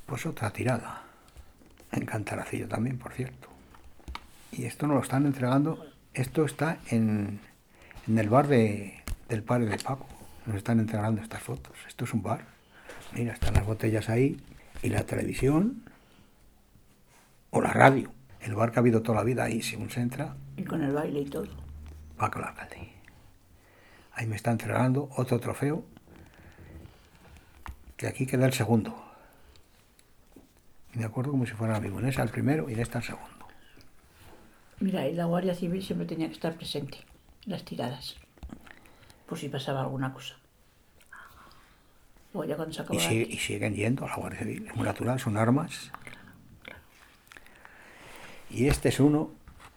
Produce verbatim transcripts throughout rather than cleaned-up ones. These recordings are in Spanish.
Pues otra tirada. En Cantaracillo también, por cierto. Y esto nos lo están entregando. Esto está en, en el bar de, del padre de Paco. Nos están entregando estas fotos. Esto es un bar. Mira, están las botellas ahí. Y la televisión. O la radio. El bar que ha habido toda la vida ahí, según se entra. Y con el baile y todo. Paco el alcalde. Ahí me está entregando otro trofeo. Que aquí queda el segundo. Y me acuerdo como si fuera amigo. En ese el primero y en este el segundo. Mira, y la Guardia Civil siempre tenía que estar presente. Las tiradas. Por si pasaba alguna cosa. Luego ya cuando se acabó Y, sigue, y siguen yendo a la Guardia Civil. Es muy natural, son armas. Y este es uno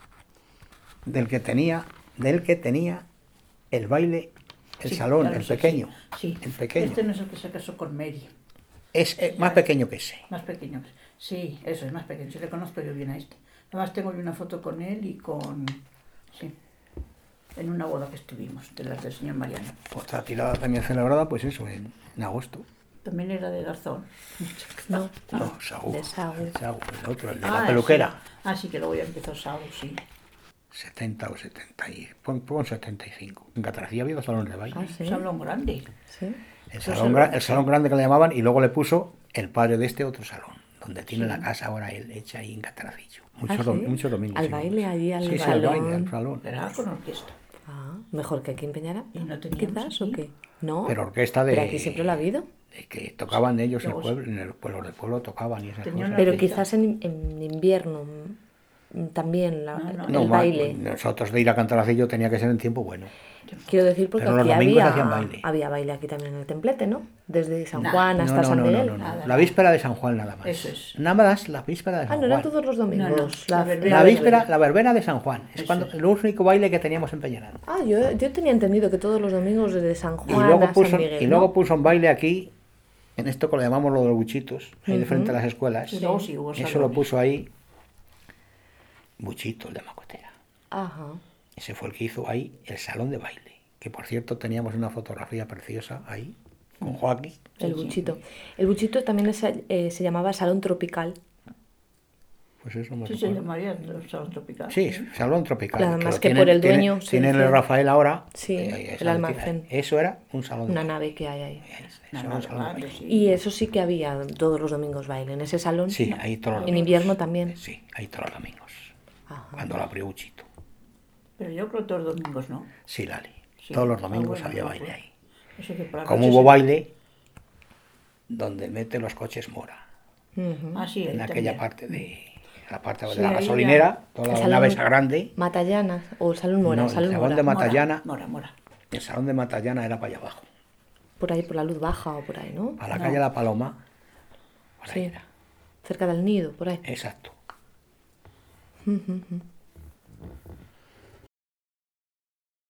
del que tenía, del que tenía el baile, el sí, salón, claro, el sí, pequeño. Sí, sí. El pequeño. Este no es el que se casó con Mary. Es eh, más pequeño que ese. Más pequeño. Sí, eso es más pequeño. Sí, le conozco yo bien a este. Además tengo yo una foto con él y con... Sí. En una boda que estuvimos, de las del señor Mariano. Otra tirada también celebrada, pues eso, en, en agosto. También era de Garzón. No, No, Saúl. de Saúl. Saúl, el otro, el de Ah, la peluquera. Sí. Ah, sí, que luego ya empezó Saúl, sí. setenta o setenta y... Pon, pon setenta y cinco. En Cataracía había dos salones de baile. Ah, sí. Un salón grande. Sí. El salón, gra- el salón grande que le llamaban y luego le puso el padre de este otro salón, donde tiene Sí. la casa ahora él hecha ahí en Cataracillo. Muchos, ¿Ah, dom- sí? muchos domingos. Al íbamos. baile, allí al sí, sí, al salón. baile, al salón. Era con orquesta. Ah, mejor que aquí en Peñara. ¿Y no teníamos ¿Quizás aquí? o qué? No. Pero orquesta de... Pero aquí siempre lo ha habido. de que tocaban ellos en el Luego pueblo, en el pueblo del pueblo tocaban y esas Tenía cosas. una Pero orquesta. quizás en, en invierno mm, también la- No, no. el No, ma- baile. nosotros de ir a Cantaracillo tenía que ser en tiempo bueno. Quiero decir porque Pero los aquí domingos había, hacían baile. había baile aquí también en el templete, ¿no? Desde San Nah. Juan No, hasta no, San no, no, Miguel. no, no. Nada, La nada. víspera de San Juan nada más. Eso es. Nada más la víspera de Ah, San no eran Juan. todos los domingos. No, no, la verbena. La de víspera, la verbena de San Juan. Es Eso cuando es. el único baile que teníamos en Peñarán. Ah, yo, yo tenía entendido que todos los domingos desde San Y Juan luego a puso, San Miguel. y ¿no? luego puso un baile aquí, en esto que lo llamamos lo de los buchitos, ahí de frente a las escuelas. Y luego sí hubo Eso lo salones. puso ahí Buchito, el de Macotera. Ajá. Ese fue el que hizo ahí el salón de baile. Que por cierto teníamos una fotografía preciosa ahí, con Joaquín. El Sí, sí. buchito. El buchito también es, eh, se llamaba Salón Tropical. Pues eso me Sí, se recuerdo. llamaría el salón tropical. Sí, salón tropical. Nada más lo que por el dueño se Tienen decía- el Rafael ahora. Sí, eh, el esa- almacén. Eso era un salón de Una baile. nave que hay ahí. Eso No, era no, un salón de claro, baile. sí. Y eso sí que había todos los domingos baile. En ese salón. Sí, ahí todos los En domingos. invierno también. Sí, ahí todos los domingos. Ajá. Cuando lo abrió Buchito. Pero yo creo todos los domingos, ¿no? Sí, Lali. Sí. Todos los Ah, domingos bueno, había no, baile pues. ahí. Eso que por la Como noche hubo se- baile donde mete los coches Mora. Ujú. Ah, sí, ahí En aquella también. parte de la parte Sí, de la ahí gasolinera, toda El la salón- nave esa grande. Matallana o el Salón Mora. No, el Salón salón Mora. de Ma- Mora, Matallana. Mora, Mora. El salón de Matallana era para allá abajo. Por ahí, por la luz baja o por ahí, ¿no? Para la No. calle La Paloma. Por ahí Sí. era. Cerca del nido, por ahí. Exacto. Ujú, ujú.